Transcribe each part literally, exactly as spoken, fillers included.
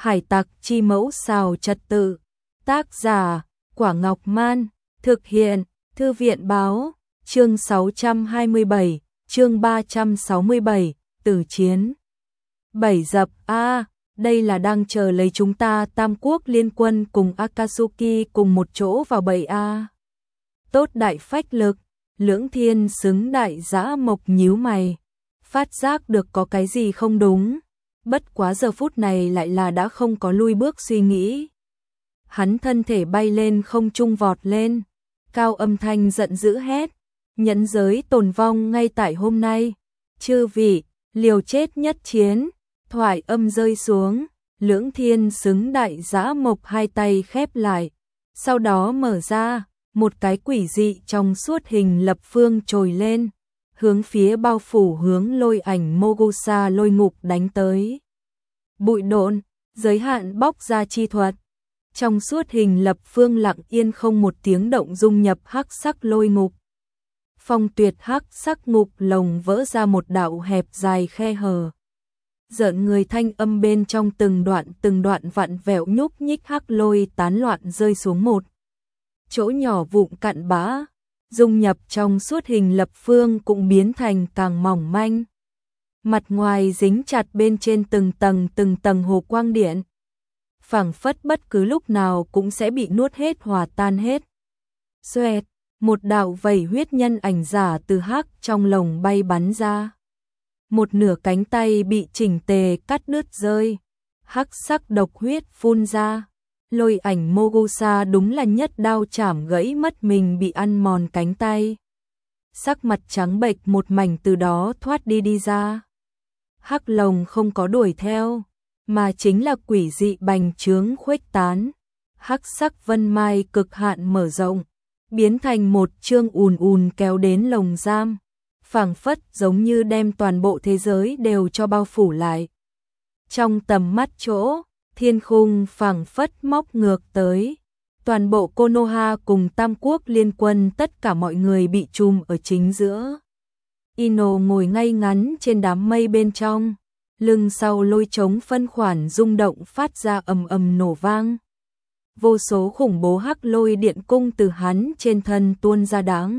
Hải tặc chi mẫu xào trật tự. Tác giả, Quả Ngọc Man. Thực hiện, Thư viện Báo. Chương sáu trăm hai mươi bảy, chương ba trăm sáu mươi bảy, tử chiến. Bảy dập a, đây là đang chờ lấy chúng ta Tam Quốc liên quân cùng Akatsuki cùng một chỗ vào bầy a. Tốt đại phách lực, Lưỡng Thiên xứng đại dã mộc nhíu mày, phát giác được có cái gì không đúng, bất quá giờ phút này lại là đã không có lui bước suy nghĩ. Hắn thân thể bay lên không trung vọt lên, cao âm thanh giận dữ hét, nhẫn giới tồn vong ngay tại hôm nay, chư vị, liều chết nhất chiến. Thoại âm rơi xuống, Lưỡng Thiên xứng đại dã mộc hai tay khép lại, sau đó mở ra, một cái quỷ dị trong suốt hình lập phương trồi lên, hướng phía bao phủ hướng lôi ảnh Mogusa lôi ngục đánh tới. Bụi độn, giới hạn bóc ra chi thuật, trong suốt hình lập phương lặng yên không một tiếng động dung nhập hắc sắc lôi ngục. Phong tuyệt hắc sắc ngục lồng vỡ ra một đạo hẹp dài khe hở. Giận người thanh âm bên trong từng đoạn từng đoạn vặn vẹo nhúc nhích hắc lôi tán loạn rơi xuống một chỗ nhỏ vụn cặn bã, dung nhập trong suốt hình lập phương cũng biến thành càng mỏng manh. Mặt ngoài dính chặt bên trên từng tầng từng tầng hồ quang điện, phảng phất bất cứ lúc nào cũng sẽ bị nuốt hết hòa tan hết. Xoẹt, một đạo vẩy huyết nhân ảnh giả từ hắc trong lồng bay bắn ra. Một nửa cánh tay bị chỉnh tề cắt đứt rơi, hắc sắc độc huyết phun ra. Lôi ảnh Mogusa đúng là nhất đao chảm gãy mất mình bị ăn mòn cánh tay. Sắc mặt trắng bệch một mảnh từ đó thoát đi đi ra. Hắc lồng không có đuổi theo, mà chính là quỷ dị bành trướng khuếch tán. Hắc sắc vân mai cực hạn mở rộng, biến thành một chương ùn ùn kéo đến lồng giam. Phảng phất giống như đem toàn bộ thế giới đều cho bao phủ lại. Trong tầm mắt chỗ, thiên khung phảng phất móc ngược tới. Toàn bộ Konoha cùng Tam Quốc liên quân tất cả mọi người bị trùm ở chính giữa. Ino ngồi ngay ngắn trên đám mây bên trong, lưng sau lôi trống phân khoản rung động phát ra ầm ầm nổ vang. Vô số khủng bố hắc lôi điện cung từ hắn trên thân tuôn ra đáng.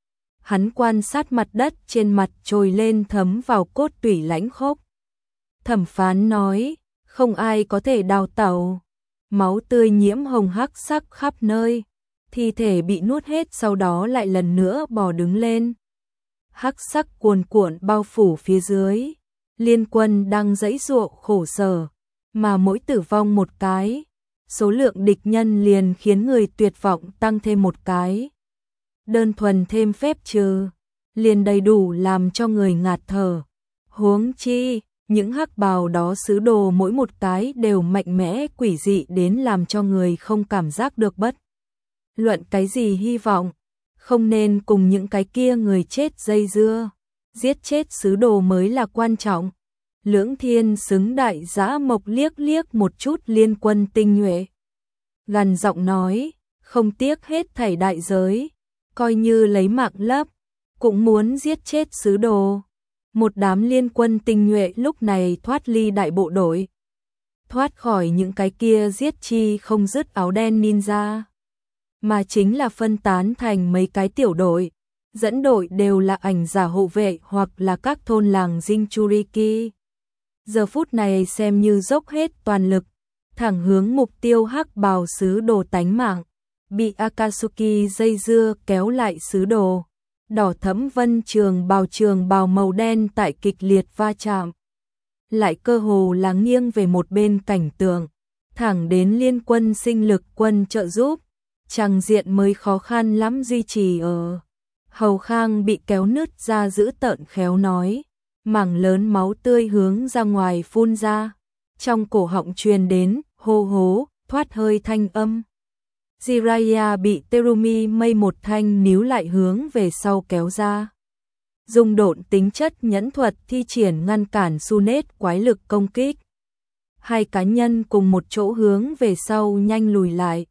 Hắn quan sát mặt đất trên mặt trồi lên thấm vào cốt tủy lãnh khốc. Thẩm phán nói, không ai có thể đào tẩu. Máu tươi nhiễm hồng hắc sắc khắp nơi. Thi thể bị nuốt hết sau đó lại lần nữa bò đứng lên. Hắc sắc cuồn cuộn bao phủ phía dưới. Liên quân đang giãy giụa khổ sở. Mà mỗi tử vong một cái, số lượng địch nhân liền khiến người tuyệt vọng tăng thêm một cái. Đơn thuần thêm phép trừ, liền đầy đủ làm cho người ngạt thở. Huống chi, những hắc bào đó sứ đồ mỗi một cái đều mạnh mẽ quỷ dị đến làm cho người không cảm giác được bất luận cái gì hy vọng. Không nên cùng những cái kia người chết dây dưa, giết chết sứ đồ mới là quan trọng. Lưỡng Thiên xứng đại dã mộc liếc liếc một chút liên quân tinh nhuệ, gằn giọng nói, không tiếc hết thảy đại giới, coi như lấy mạng lấp, cũng muốn giết chết sứ đồ. Một đám liên quân tinh nhuệ lúc này thoát ly đại bộ đội, thoát khỏi những cái kia giết chi không dứt áo đen ninja, mà chính là phân tán thành mấy cái tiểu đội, dẫn đội đều là ảnh giả hộ vệ hoặc là các thôn làng Jinchuriki. Giờ phút này xem như dốc hết toàn lực, thẳng hướng mục tiêu hắc bào sứ đồ tánh mạng. Bị Akatsuki dây dưa kéo lại sứ đồ, đỏ thẫm vân trường bào trường bào màu đen tại kịch liệt va chạm, lại cơ hồ là nghiêng về một bên cảnh tượng, thẳng đến liên quân sinh lực quân trợ giúp, tràng diện mới khó khăn lắm duy trì ở. Hầu Khang bị kéo nứt ra giữ tợn khéo nói, mảng lớn máu tươi hướng ra ngoài phun ra, trong cổ họng truyền đến hô hố thoát hơi thanh âm. Jiraiya bị Terumi mây một thanh níu lại hướng về sau kéo ra. Dùng độn tính chất nhẫn thuật thi triển ngăn cản Sunet quái lực công kích. Hai cá nhân cùng một chỗ hướng về sau nhanh lùi lại.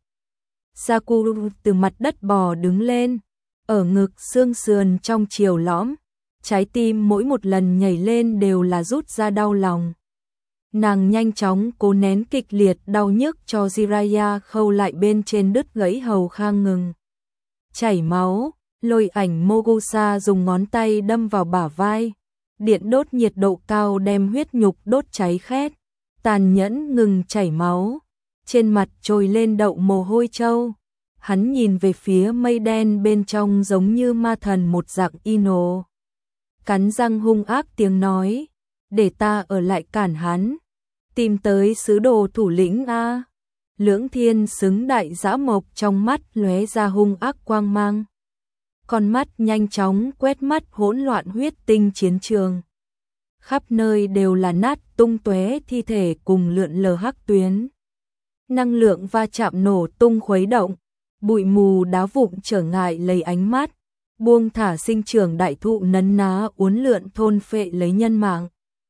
Sakura từ mặt đất bò đứng lên, ở ngực xương sườn trong chiều lõm, trái tim mỗi một lần nhảy lên đều là rút ra đau lòng. Nàng nhanh chóng cố nén kịch liệt đau nhức cho Jiraiya khâu lại bên trên đứt gãy hầu khang ngừng chảy máu. Lôi ảnh Mogusa dùng ngón tay đâm vào bả vai, điện đốt nhiệt độ cao đem huyết nhục đốt cháy khét, tàn nhẫn ngừng chảy máu, trên mặt trồi lên đậu mồ hôi trâu. Hắn nhìn về phía mây đen bên trong giống như ma thần một dạng Ino. Cắn răng hung ác tiếng nói, để ta ở lại cản hắn, tìm tới sứ đồ thủ lĩnh a. Lưỡng Thiên xứng đại dã mộc trong mắt lóe ra hung ác quang mang. Con mắt nhanh chóng quét mắt hỗn loạn huyết tinh chiến trường. Khắp nơi đều là nát tung tóe thi thể cùng lượn lờ hắc tuyến. Năng lượng va chạm nổ tung khuấy động, bụi mù đá vụn trở ngại lấy ánh mắt, buông thả sinh trưởng đại thụ nấn ná uốn lượn thôn phệ lấy nhân mạng.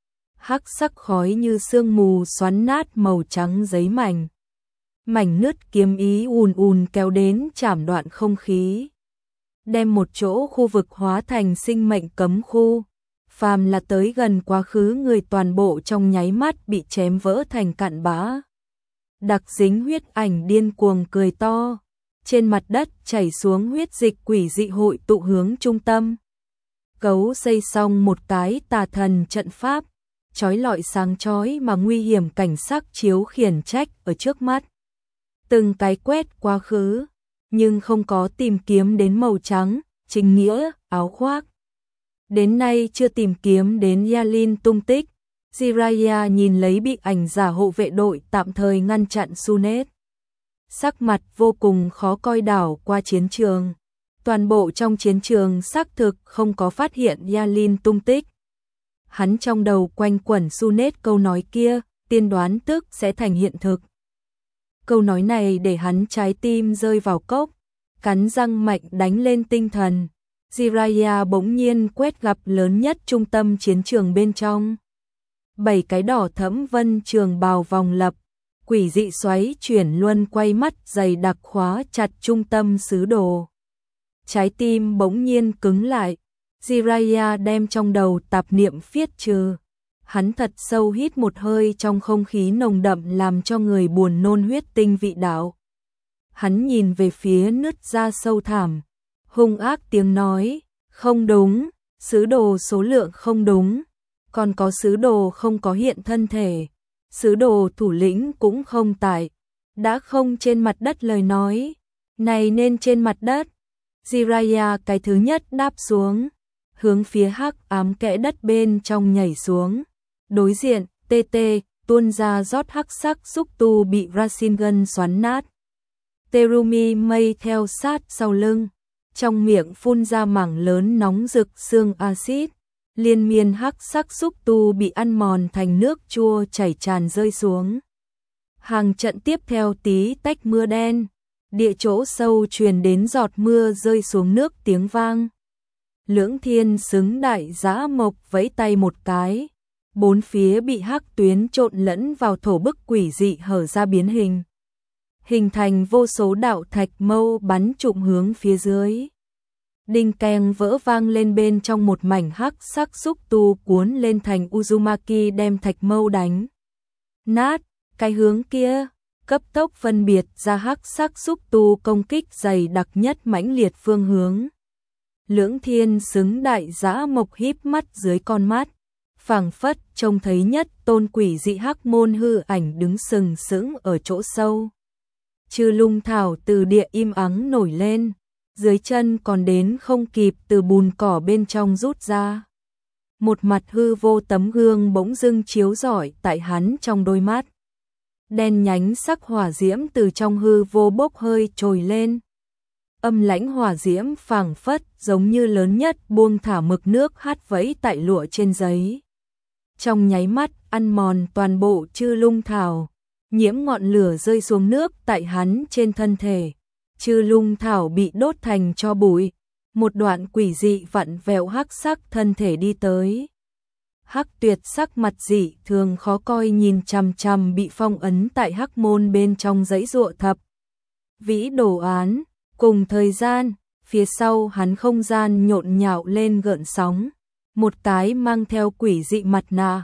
Hắc sắc khói như sương mù xoắn nát màu trắng giấy mảnh. Mảnh nứt kiếm ý ùn ùn kéo đến chảm đoạn không khí, đem một chỗ khu vực hóa thành sinh mệnh cấm khu. Phàm là tới gần quá khứ người toàn bộ trong nháy mắt bị chém vỡ thành cặn bã. Đặc dính huyết ảnh điên cuồng cười to, trên mặt đất chảy xuống huyết dịch quỷ dị hội tụ hướng trung tâm. Gấu xây xong một cái tà thần trận pháp, chói lọi sáng chói mà nguy hiểm cảnh sắc chiếu khiển trách ở trước mắt. Từng cái quét quá khứ, nhưng không có tìm kiếm đến màu trắng, chính nghĩa, áo khoác. Đến nay chưa tìm kiếm đến Yalin tung tích. Jiraiya nhìn lấy bị ảnh giả hộ vệ đội tạm thời ngăn chặn Sunet. Sắc mặt vô cùng khó coi đảo qua chiến trường. Toàn bộ trong chiến trường xác thực không có phát hiện Yalin tung tích. Hắn trong đầu quanh quẩn Sunet câu nói kia, tiên đoán tức sẽ thành hiện thực. Câu nói này để hắn trái tim rơi vào cốc, cắn răng mạnh đánh lên tinh thần. Jiraiya bỗng nhiên quét gặp lớn nhất trung tâm chiến trường bên trong. Bảy cái đỏ thẫm vân trường bào vòng lập, quỷ dị xoáy chuyển luân quay mắt dày đặc khóa chặt trung tâm sứ đồ. Trái tim bỗng nhiên cứng lại, Jiraiya đem trong đầu tạp niệm phiết trừ. Hắn thật sâu hít một hơi trong không khí nồng đậm làm cho người buồn nôn huyết tinh vị đạo. Hắn nhìn về phía nứt ra sâu thẳm, hung ác tiếng nói, không đúng, sứ đồ số lượng không đúng, còn có sứ đồ không có hiện thân thể, sứ đồ thủ lĩnh cũng không tại, đã không trên mặt đất lời nói, này nên trên mặt đất. Jiraiya cái thứ nhất đáp xuống, hướng phía hắc ám kẽ đất bên trong nhảy xuống. Đối diện, tê tê, tuôn ra rót hắc sắc xúc tu bị Rasengan xoắn nát. Terumi mây theo sát sau lưng, trong miệng phun ra mảng lớn nóng rực xương axit, liên miên hắc sắc xúc tu bị ăn mòn thành nước chua chảy tràn rơi xuống. Hàng trận tiếp theo tí tách mưa đen, địa chỗ sâu truyền đến giọt mưa rơi xuống nước tiếng vang. Lưỡng Thiên xứng đại dã mộc vẫy tay một cái, bốn phía bị hắc tuyến trộn lẫn vào thổ bức quỷ dị hở ra biến hình, hình thành vô số đạo thạch mâu bắn trụm hướng phía dưới. Đinh keng vỡ vang lên bên trong một mảnh hắc sắc xúc tu cuốn lên thành Uzumaki đem thạch mâu đánh nát. Cái hướng kia cấp tốc phân biệt ra hắc sắc xúc tu công kích dày đặc nhất mãnh liệt phương hướng. Lưỡng Thiên xứng đại dã mộc híp mắt dưới con mắt, phảng phất trông thấy nhất tôn quỷ dị hắc môn hư ảnh đứng sừng sững ở chỗ sâu. Chư lung thảo từ địa im ắng nổi lên, dưới chân còn đến không kịp từ bùn cỏ bên trong rút ra. Một mặt hư vô tấm gương bỗng dưng chiếu rọi tại hắn trong đôi mắt. Đen nhánh sắc hỏa diễm từ trong hư vô bốc hơi trồi lên. Âm lãnh hỏa diễm phảng phất giống như lớn nhất buông thả mực nước hát vẫy tại lụa trên giấy. Trong nháy mắt ăn mòn toàn bộ chư lung thảo, nhiễm ngọn lửa rơi xuống nước tại hắn trên thân thể. Chư lung thảo bị đốt thành tro bụi, một đoạn quỷ dị vặn vẹo hắc sắc thân thể đi tới. Hắc Tuyệt sắc mặt dị thường khó coi nhìn chằm chằm bị phong ấn tại hắc môn bên trong giấy ruộng thập vĩ đồ án. Cùng thời gian, phía sau hắn không gian nhộn nhạo lên gợn sóng, một cái mang theo quỷ dị mặt nạ,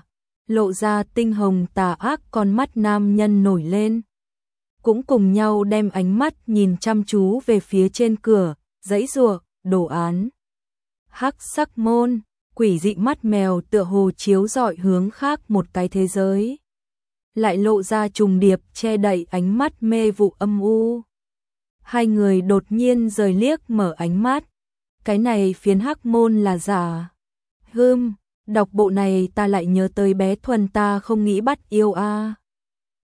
lộ ra tinh hồng tà ác con mắt nam nhân nổi lên. Cũng cùng nhau đem ánh mắt nhìn chăm chú về phía trên cửa, dãy giụa, đồ án. Hắc sắc môn, quỷ dị mắt mèo tựa hồ chiếu rọi hướng khác một cái thế giới. Lại lộ ra trùng điệp che đậy ánh mắt mê vụ âm u. Hai người đột nhiên rời liếc mở ánh mắt. Cái này phiến hắc môn là giả. Hưm, đọc bộ này ta lại nhớ tới bé Thuần ta không nghĩ bắt yêu a.